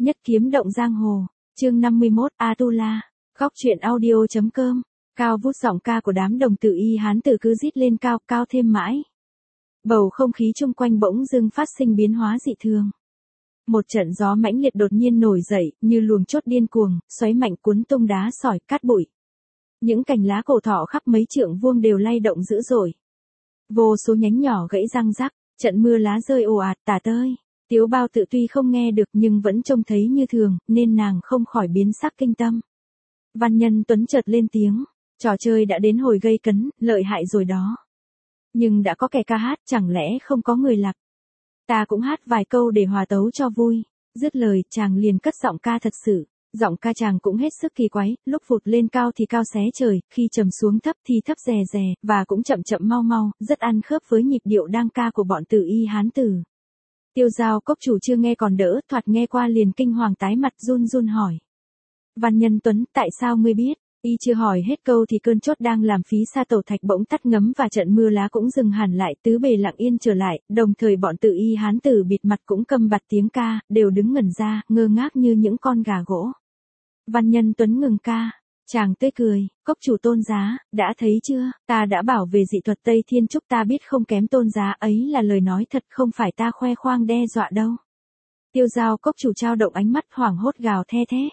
Nhất kiếm động giang hồ, chương 51, Atula, góc truyện audio.com, cao vút giọng ca của đám đồng tử y hán tử cứ rít lên cao, cao thêm mãi. Bầu không khí chung quanh bỗng dưng phát sinh biến hóa dị thường. Một trận gió mãnh liệt đột nhiên nổi dậy, như luồng chốt điên cuồng, xoáy mạnh cuốn tung đá sỏi, cát bụi. Những cành lá cổ thọ khắp mấy trượng vuông đều lay động dữ dội. Vô số nhánh nhỏ gãy răng rắc, trận mưa lá rơi ồ ạt tả tơi. Tiếu Bao Tự tuy không nghe được nhưng vẫn trông thấy như thường, nên nàng không khỏi biến sắc kinh tâm. Văn Nhân Tuấn chợt lên tiếng, trò chơi đã đến hồi gây cấn, lợi hại rồi đó. Nhưng đã có kẻ ca hát, chẳng lẽ không có người lạc? Ta cũng hát vài câu để hòa tấu cho vui. Dứt lời, chàng liền cất giọng ca thật sự. Giọng ca chàng cũng hết sức kỳ quái, lúc vụt lên cao thì cao xé trời, khi trầm xuống thấp thì thấp rè rè, và cũng chậm chậm mau mau, rất ăn khớp với nhịp điệu đang ca của bọn tử y hán tử. Tiêu Giao Cốc chủ chưa nghe còn đỡ, thoạt nghe qua liền kinh hoàng tái mặt run run hỏi. Văn Nhân Tuấn, tại sao ngươi biết? Y chưa hỏi hết câu thì cơn chốt đang làm phí sa tẩu thạch bỗng tắt ngấm và trận mưa lá cũng dừng hẳn lại, tứ bề lặng yên trở lại, đồng thời bọn tự y hán tử bịt mặt cũng câm bặt tiếng ca, đều đứng ngẩn ra, ngơ ngác như những con gà gỗ. Văn Nhân Tuấn ngừng ca, chàng tươi cười, cốc chủ Tôn Giá, đã thấy chưa, ta đã bảo về dị thuật Tây Thiên Trúc ta biết không kém Tôn Giá, ấy là lời nói thật không phải ta khoe khoang đe dọa đâu. Tiêu Giao Cốc chủ trao động ánh mắt hoảng hốt gào the thế.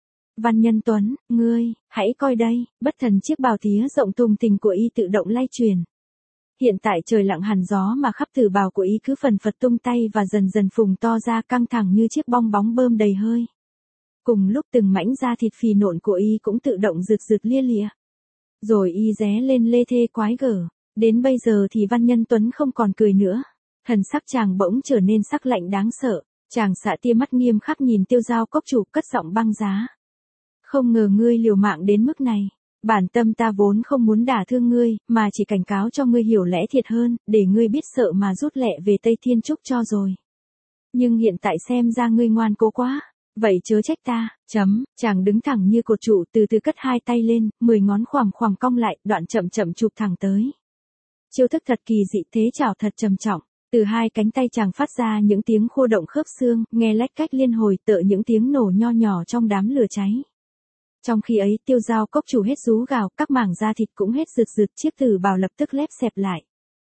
Văn Nhân Tuấn, ngươi, hãy coi đây, bất thần chiếc bào tía rộng thùng thình của y tự động lay chuyển. Hiện tại trời lặng hẳn gió mà khắp tử bào của y cứ phần phật tung tay và dần dần phùng to ra căng thẳng như chiếc bong bóng bơm đầy hơi. Cùng lúc từng mảnh da thịt phì nộn của y cũng tự động rực rực lia lịa. Rồi y ré lên lê thê quái gở. Đến bây giờ thì Văn Nhân Tuấn không còn cười nữa. Thần sắc chàng bỗng trở nên sắc lạnh đáng sợ. Chàng xạ tia mắt nghiêm khắc nhìn Tiêu Giao Cốc chủ cất giọng băng giá. Không ngờ ngươi liều mạng đến mức này. Bản tâm ta vốn không muốn đả thương ngươi, mà chỉ cảnh cáo cho ngươi hiểu lẽ thiệt hơn, để ngươi biết sợ mà rút lẹ về Tây Thiên Trúc cho rồi. Nhưng hiện tại xem ra ngươi ngoan cố quá. Vậy chớ trách ta, chàng đứng thẳng như cột trụ từ từ cất hai tay lên, 10 ngón khoằm khoằm cong lại, đoạn chậm chậm chụp thẳng tới. Chiêu thức thật kỳ dị thế chảo thật trầm trọng, từ hai cánh tay chàng phát ra những tiếng khô động khớp xương, nghe lách cách liên hồi tựa những tiếng nổ nho nhỏ trong đám lửa cháy. Trong khi ấy Tiêu Giao Cốc chủ hết rú gào, các mảng da thịt cũng hết rực rực, chiếc tử bào lập tức lép xẹp lại.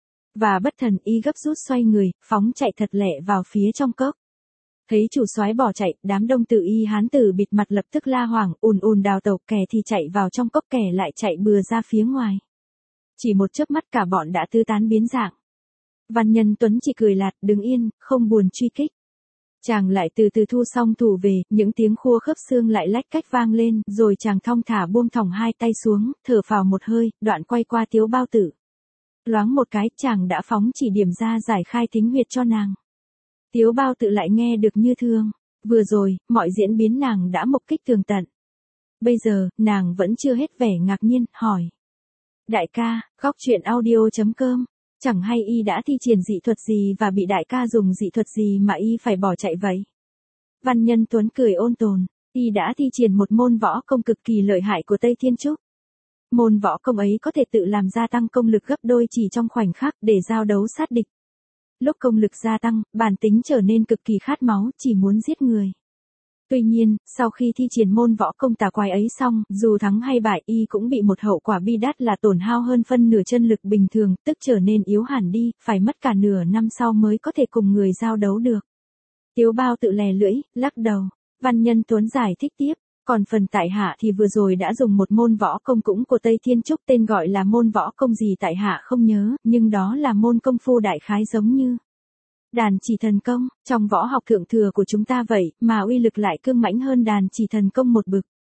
Và bất thần y gấp rút xoay người, phóng chạy thật lẹ vào phía trong cốc. Thấy chủ soái bỏ chạy, đám đông tử y hán tử bịt mặt lập tức la hoảng, ùn ùn đào tẩu, kẻ thì chạy vào trong cốc, kẻ lại chạy bừa ra phía ngoài. Chỉ một chớp mắt cả bọn đã tứ tán biến dạng. Văn Nhân Tuấn chỉ cười lạt, đứng yên, không buồn truy kích. Chàng lại từ từ thu xong thủ về, những tiếng khua khớp xương lại lách cách vang lên, rồi chàng thong thả buông thõng hai tay xuống, thở phào một hơi, đoạn quay qua Tiếu Bao Tử. Loáng một cái, chàng đã phóng chỉ điểm ra giải khai thính huyệt cho nàng. Tiếu Bao Tự lại nghe được như thường. Vừa rồi, mọi diễn biến nàng đã mục kích tường tận. Bây giờ, nàng vẫn chưa hết vẻ ngạc nhiên, hỏi. Đại ca, góc truyện audio.com, chẳng hay y đã thi triển dị thuật gì và bị đại ca dùng dị thuật gì mà y phải bỏ chạy vậy? Văn Nhân Tuấn cười ôn tồn, y đã thi triển một môn võ công cực kỳ lợi hại của Tây Thiên Trúc. Môn võ công ấy có thể tự làm gia tăng công lực gấp đôi chỉ trong khoảnh khắc để giao đấu sát địch. Lúc công lực gia tăng, bản tính trở nên cực kỳ khát máu, chỉ muốn giết người. Tuy nhiên, sau khi thi triển môn võ công tà quái ấy xong, dù thắng hay bại y cũng bị một hậu quả bi đát là tổn hao hơn phân nửa chân lực bình thường, tức trở nên yếu hẳn đi, phải mất cả nửa năm sau mới có thể cùng người giao đấu được. Tiếu Bao Tự lè lưỡi, lắc đầu. Văn Nhân Tuấn giải thích tiếp. Còn phần tại hạ thì vừa rồi đã dùng một môn võ công cũng của Tây Thiên Trúc, tên gọi là môn võ công gì tại hạ không nhớ, nhưng đó là môn công phu đại khái giống như đàn chỉ thần công, trong võ học thượng thừa của chúng ta vậy, mà uy lực lại cương mãnh hơn đàn chỉ thần công một bực.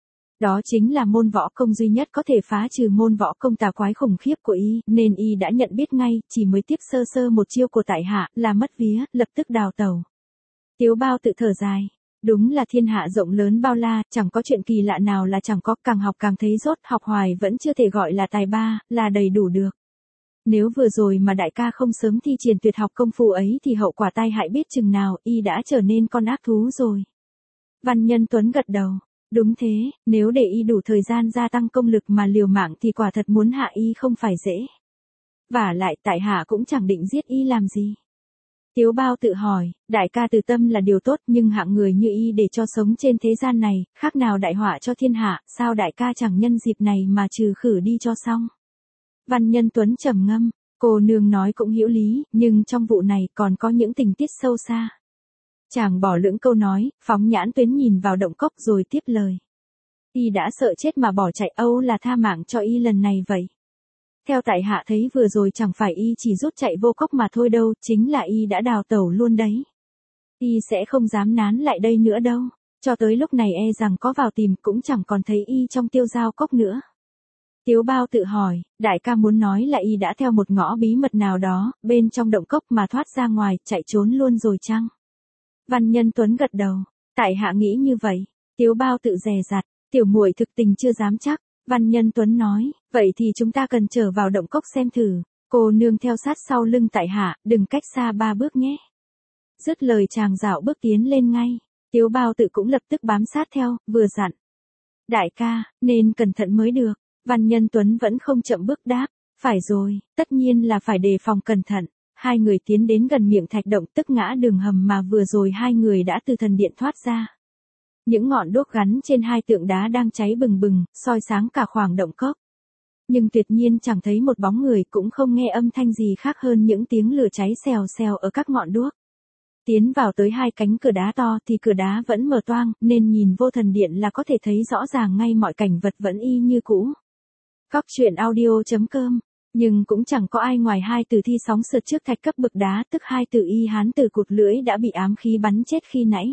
Đó chính là môn võ công duy nhất có thể phá trừ môn võ công tà quái khủng khiếp của y, nên y đã nhận biết ngay, chỉ mới tiếp sơ sơ một chiêu của tại hạ, là mất vía, lập tức đào tẩu. Tiếu Bao Tự thở dài. Đúng là thiên hạ rộng lớn bao la, chẳng có chuyện kỳ lạ nào là chẳng có, càng học càng thấy dốt, học hoài vẫn chưa thể gọi là tài ba, là đầy đủ được. Nếu vừa rồi mà đại ca không sớm thi triển tuyệt học công phu ấy thì hậu quả tai hại biết chừng nào, y đã trở nên con ác thú rồi. Văn Nhân Tuấn gật đầu. Đúng thế, nếu để y đủ thời gian gia tăng công lực mà liều mạng thì quả thật muốn hạ y không phải dễ. Vả lại tại hạ cũng chẳng định giết y làm gì. Tiếu Bao tự hỏi, đại ca từ tâm là điều tốt nhưng hạng người như y để cho sống trên thế gian này, khác nào đại họa cho thiên hạ, sao đại ca chẳng nhân dịp này mà trừ khử đi cho xong. Văn Nhân Tuấn trầm ngâm, cô nương nói cũng hữu lý, nhưng trong vụ này còn có những tình tiết sâu xa. Chàng bỏ lưỡng câu nói, phóng nhãn tuyến nhìn vào động cốc rồi tiếp lời. Y đã sợ chết mà bỏ chạy, Âu là tha mạng cho y lần này vậy. Theo tại hạ thấy vừa rồi chẳng phải y chỉ rút chạy vô cốc mà thôi đâu, chính là y đã đào tẩu luôn đấy. Y sẽ không dám nán lại đây nữa đâu, cho tới lúc này e rằng có vào tìm cũng chẳng còn thấy y trong Tiêu Giao cốc nữa. Tiếu Bao tự hỏi, đại ca muốn nói là y đã theo một ngõ bí mật nào đó, bên trong động cốc mà thoát ra ngoài, chạy trốn luôn rồi chăng? Văn Nhân Tuấn gật đầu, tại hạ nghĩ như vậy. Tiếu Bao tự dè dặt, tiểu muội thực tình chưa dám chắc. Văn Nhân Tuấn nói, vậy thì chúng ta cần trở vào động cốc xem thử, cô nương theo sát sau lưng tại hạ, đừng cách xa 3 bước nhé. Dứt lời chàng dạo bước tiến lên ngay, Tiếu Bao tự cũng lập tức bám sát theo, vừa dặn. Đại ca, nên cẩn thận mới được. Văn Nhân Tuấn vẫn không chậm bước đáp, phải rồi, tất nhiên là phải đề phòng cẩn thận. Hai người tiến đến gần miệng thạch động, tức ngã đường hầm mà vừa rồi hai người đã từ thần điện thoát ra. Những ngọn đuốc gắn trên hai tượng đá đang cháy bừng bừng, soi sáng cả khoảng động cốc. Nhưng tuyệt nhiên chẳng thấy một bóng người, cũng không nghe âm thanh gì khác hơn những tiếng lửa cháy xèo xèo ở các ngọn đuốc. Tiến vào tới hai cánh cửa đá to thì cửa đá vẫn mở toang, nên nhìn vô thần điện là có thể thấy rõ ràng ngay mọi cảnh vật vẫn y như cũ. Cóc truyện audio.com. Nhưng cũng chẳng có ai ngoài hai tử thi sóng sượt trước thạch cấp bực đá, tức hai tử y hán tử cụt lưỡi đã bị ám khí bắn chết khi nãy.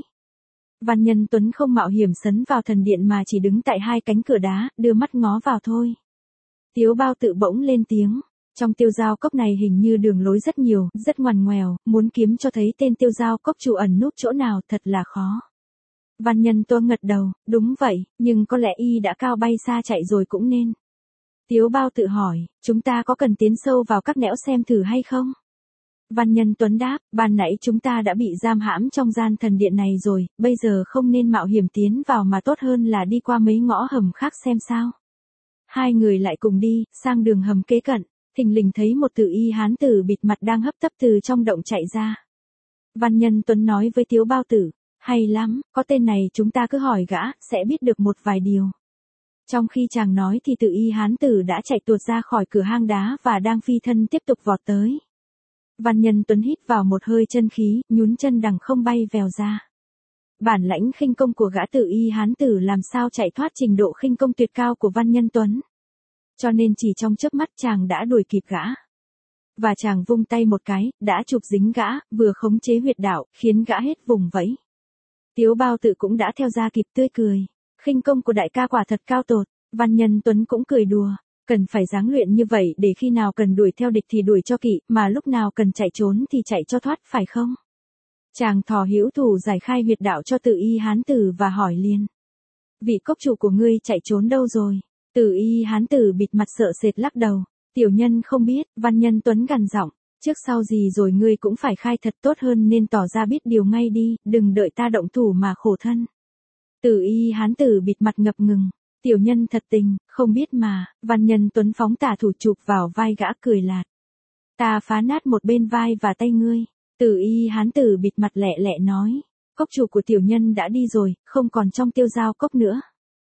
Văn Nhân Tuấn không mạo hiểm sấn vào thần điện mà chỉ đứng tại hai cánh cửa đá, đưa mắt ngó vào thôi. Tiếu Bao tự bỗng lên tiếng, trong Tiêu Giao cốc này hình như đường lối rất nhiều, rất ngoằn ngoèo, muốn kiếm cho thấy tên Tiêu Giao cốc chủ ẩn núp chỗ nào thật là khó. Văn Nhân Tuấn gật đầu, đúng vậy, nhưng có lẽ y đã cao bay xa chạy rồi cũng nên. Tiếu Bao tự hỏi, chúng ta có cần tiến sâu vào các nẻo xem thử hay không? Văn Nhân Tuấn đáp, ban nãy chúng ta đã bị giam hãm trong gian thần điện này rồi, bây giờ không nên mạo hiểm tiến vào mà tốt hơn là đi qua mấy ngõ hầm khác xem sao. Hai người lại cùng đi, sang đường hầm kế cận, thình lình thấy một tử y hán tử bịt mặt đang hấp tấp từ trong động chạy ra. Văn Nhân Tuấn nói với Tiếu Bao tử, hay lắm, có tên này chúng ta cứ hỏi gã, sẽ biết được một vài điều. Trong khi chàng nói thì tử y hán tử đã chạy tuột ra khỏi cửa hang đá và đang phi thân tiếp tục vọt tới. Văn Nhân Tuấn hít vào một hơi chân khí, nhún chân đằng không bay vèo ra. Bản lãnh khinh công của gã tử y hán tử làm sao chạy thoát trình độ khinh công tuyệt cao của Văn Nhân Tuấn. Cho nên chỉ trong chớp mắt chàng đã đuổi kịp gã. Và chàng vung tay một cái, đã chụp dính gã, vừa khống chế huyệt đạo, khiến gã hết vùng vẫy. Tiếu Bao tự cũng đã theo ra kịp tươi cười. Khinh công của đại ca quả thật cao tột. Văn Nhân Tuấn cũng cười đùa. Cần phải ráng luyện như vậy để khi nào cần đuổi theo địch thì đuổi cho kỵ, mà lúc nào cần chạy trốn thì chạy cho thoát, phải không? Chàng thò hữu thủ giải khai huyệt đạo cho tử y hán tử và hỏi liền. Vị cốc chủ của ngươi chạy trốn đâu rồi? Tử y hán tử bịt mặt sợ sệt lắc đầu. Tiểu nhân không biết. Văn Nhân Tuấn gằn giọng. Trước sau gì rồi ngươi cũng phải khai thật, tốt hơn nên tỏ ra biết điều ngay đi, đừng đợi ta động thủ mà khổ thân. Tử y hán tử bịt mặt ngập ngừng. Tiểu nhân thật tình, không biết mà. Văn Nhân Tuấn phóng tả thủ chụp vào vai gã cười lạt. Ta phá nát một bên vai và tay ngươi. Tử y hán tử bịt mặt lẹ lẹ nói. Cốc chủ của tiểu nhân đã đi rồi, không còn trong Tiêu Giao cốc nữa.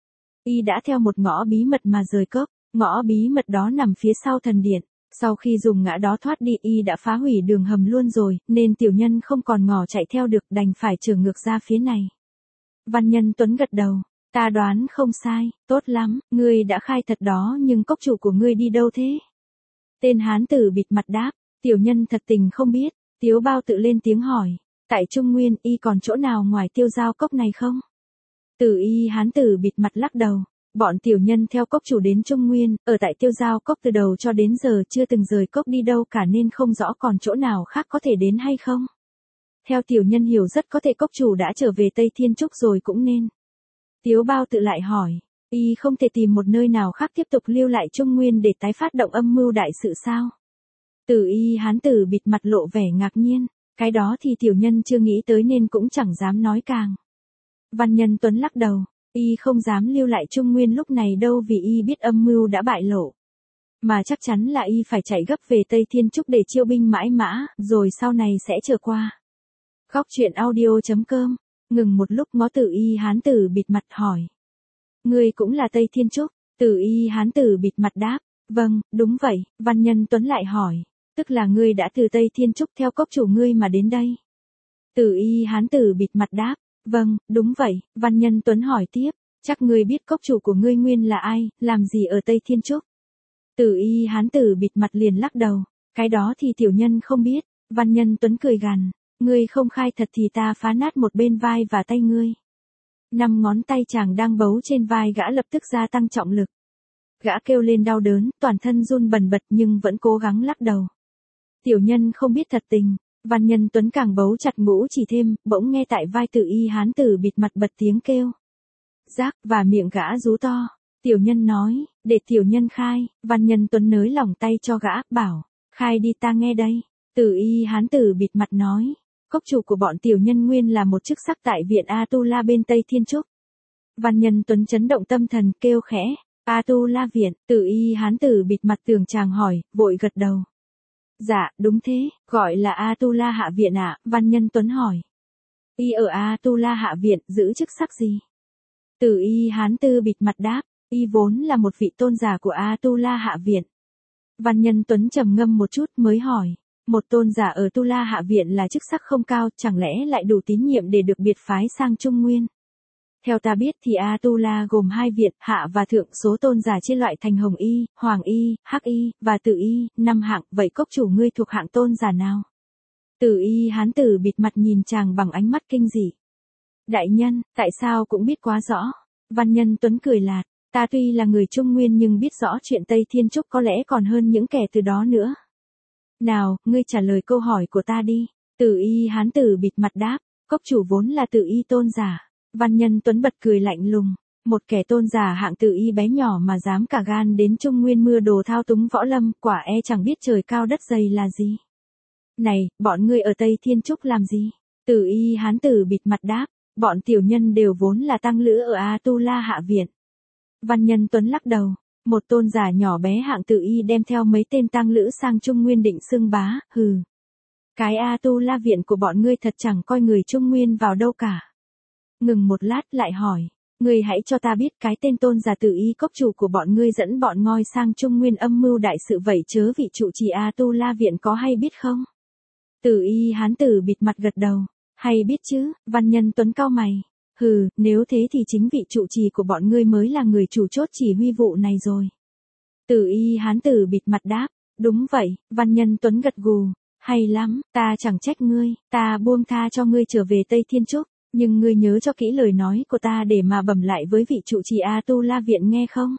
Y đã theo một ngõ bí mật mà rời cốc. Ngõ bí mật đó nằm phía sau thần điện. Sau khi dùng ngã đó thoát đi, y đã phá hủy đường hầm luôn rồi, nên tiểu nhân không còn ngỏ chạy theo được, đành phải trở ngược ra phía này. Văn Nhân Tuấn gật đầu. Ta đoán không sai, tốt lắm, ngươi đã khai thật đó, nhưng cốc chủ của ngươi đi đâu thế? Tên hán tử bịt mặt đáp, tiểu nhân thật tình không biết. Tiếu Bao tự lên tiếng hỏi, tại Trung Nguyên y còn chỗ nào ngoài Tiêu Giao cốc này không? Tử y hán tử bịt mặt lắc đầu, bọn tiểu nhân theo cốc chủ đến Trung Nguyên, ở tại Tiêu Giao cốc từ đầu cho đến giờ chưa từng rời cốc đi đâu cả nên không rõ còn chỗ nào khác có thể đến hay không. Theo tiểu nhân hiểu rất có thể cốc chủ đã trở về Tây Thiên Trúc rồi cũng nên. Tiếu Bao tự lại hỏi, y không thể tìm một nơi nào khác tiếp tục lưu lại Trung Nguyên để tái phát động âm mưu đại sự sao? Tử y hán tử bịt mặt lộ vẻ ngạc nhiên, cái đó thì tiểu nhân chưa nghĩ tới nên cũng chẳng dám nói càng. Văn Nhân Tuấn lắc đầu, y không dám lưu lại Trung Nguyên lúc này đâu vì y biết âm mưu đã bại lộ. Mà chắc chắn là y phải chạy gấp về Tây Thiên Trúc để chiêu binh mãi mã, rồi sau này sẽ trở qua. Góc truyện audio.com. Ngừng một lúc ngó Tử Y hán tử bịt mặt hỏi. Ngươi cũng là Tây Thiên Trúc? Tử Y hán tử bịt mặt đáp. Vâng, đúng vậy. Văn Nhân Tuấn lại hỏi. Tức là ngươi đã từ Tây Thiên Trúc theo cốc chủ ngươi mà đến đây. Tử Y hán tử bịt mặt đáp. Vâng, đúng vậy. Văn Nhân Tuấn hỏi tiếp. Chắc ngươi biết cốc chủ của ngươi nguyên là ai, làm gì ở Tây Thiên Trúc? Tử Y hán tử bịt mặt liền lắc đầu. Cái đó thì tiểu nhân không biết. Văn Nhân Tuấn cười gằn. Ngươi không khai thật thì ta phá nát một bên vai và tay ngươi. 5 ngón tay chàng đang bấu trên vai gã lập tức gia tăng trọng lực. Gã kêu lên đau đớn, toàn thân run bần bật nhưng vẫn cố gắng lắc đầu. Tiểu nhân không biết thật tình. Văn Nhân Tuấn càng bấu chặt ngũ chỉ thêm, bỗng nghe tại vai Tử Y hán tử bịt mặt bật tiếng kêu. Rác, và miệng gã rú to. Tiểu nhân nói, để tiểu nhân khai. Văn Nhân Tuấn nới lỏng tay cho gã, bảo, khai đi ta nghe đây. Tử Y hán tử bịt mặt nói. Cốc chủ của bọn tiểu nhân nguyên là một chức sắc tại viện A-tu-la bên Tây Thiên Trúc. Văn Nhân Tuấn chấn động tâm thần kêu khẽ. A-tu-la viện, Tử Y hán tử bịt mặt tưởng chàng hỏi, vội gật đầu. Dạ, đúng thế, gọi là A-tu-la hạ viện ạ. Văn Nhân Tuấn hỏi. Y ở A-tu-la hạ viện, giữ chức sắc gì? Tử Y hán tử bịt mặt đáp. Y vốn là một vị tôn giả của A-tu-la hạ viện. Văn Nhân Tuấn trầm ngâm một chút mới hỏi. Một tôn giả ở Tu La Hạ Viện là chức sắc không cao, chẳng lẽ lại đủ tín nhiệm để được biệt phái sang Trung Nguyên? Theo ta biết thì A-tu-la gồm 2 viện, hạ và thượng, số tôn giả chia loại thành Hồng Y, Hoàng Y, Hắc Y, và Tử Y, 5 hạng, vậy cốc chủ ngươi thuộc hạng tôn giả nào? Tử Y hán tử bịt mặt nhìn chàng bằng ánh mắt kinh dị. Đại nhân, tại sao cũng biết quá rõ? Văn Nhân Tuấn cười lạt, ta tuy là người Trung Nguyên nhưng biết rõ chuyện Tây Thiên Trúc có lẽ còn hơn những kẻ từ đó nữa. Nào, ngươi trả lời câu hỏi của ta đi. Tử Y hán tử bịt mặt đáp, cốc chủ vốn là Tử Y tôn giả. Văn Nhân Tuấn bật cười lạnh lùng. Một kẻ tôn giả hạng Tử Y bé nhỏ mà dám cả gan đến Trung Nguyên mưa đồ thao túng võ lâm, quả e chẳng biết trời cao đất dày là gì. Này, bọn ngươi ở Tây Thiên Trúc làm gì? Tử Y hán tử bịt mặt đáp, bọn tiểu nhân đều vốn là tăng lữ ở A-tu-la hạ viện. Văn Nhân Tuấn lắc đầu. Một tôn giả nhỏ bé hạng Tử Y đem theo mấy tên tăng lữ sang Trung Nguyên định xưng bá, hừ. Cái A-tu-la viện của bọn ngươi thật chẳng coi người Trung Nguyên vào đâu cả. Ngừng một lát lại hỏi, ngươi hãy cho ta biết cái tên tôn giả Tử Y cốc chủ của bọn ngươi dẫn bọn ngoi sang Trung Nguyên âm mưu đại sự vậy chớ vị trụ trì A-tu-la viện có hay biết không? Tử Y hán tử bịt mặt gật đầu, hay biết chứ. Văn Nhân Tuấn cau mày. Hừ, nếu thế thì chính vị trụ trì của bọn ngươi mới là người chủ chốt chỉ huy vụ này rồi. Tử Y hán tử bịt mặt đáp, đúng vậy. Văn Nhân Tuấn gật gù, hay lắm, ta chẳng trách ngươi, ta buông tha cho ngươi trở về Tây Thiên Trúc, nhưng ngươi nhớ cho kỹ lời nói của ta để mà bẩm lại với vị trụ trì A-tu-la viện nghe không?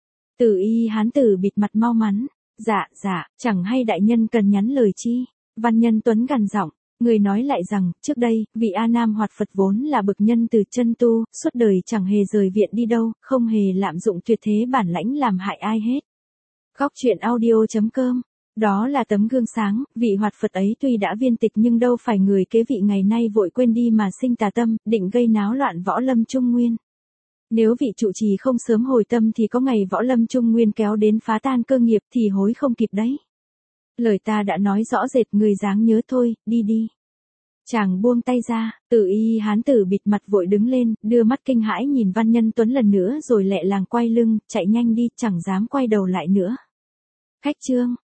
Tử Y hán tử bịt mặt mau mắn, dạ, chẳng hay đại nhân cần nhắn lời chi? Văn Nhân Tuấn gằn giọng. Người nói lại rằng, trước đây, vị A Nam Hoạt Phật vốn là bậc nhân từ chân tu, suốt đời chẳng hề rời viện đi đâu, không hề lạm dụng tuyệt thế bản lãnh làm hại ai hết. Góc truyện audio.com. Đó là tấm gương sáng, vị Hoạt Phật ấy tuy đã viên tịch nhưng đâu phải người kế vị ngày nay vội quên đi mà sinh tà tâm, định gây náo loạn võ lâm Trung Nguyên. Nếu vị trụ trì không sớm hồi tâm thì có ngày võ lâm Trung Nguyên kéo đến phá tan cơ nghiệp thì hối không kịp đấy. Lời ta đã nói rõ rệt, người dáng nhớ thôi, đi. Chàng buông tay ra, Tử Y hán tử bịt mặt vội đứng lên, đưa mắt kinh hãi nhìn Văn Nhân Tuấn lần nữa rồi lẹ làng quay lưng, chạy nhanh đi, chẳng dám quay đầu lại nữa. Khách chương.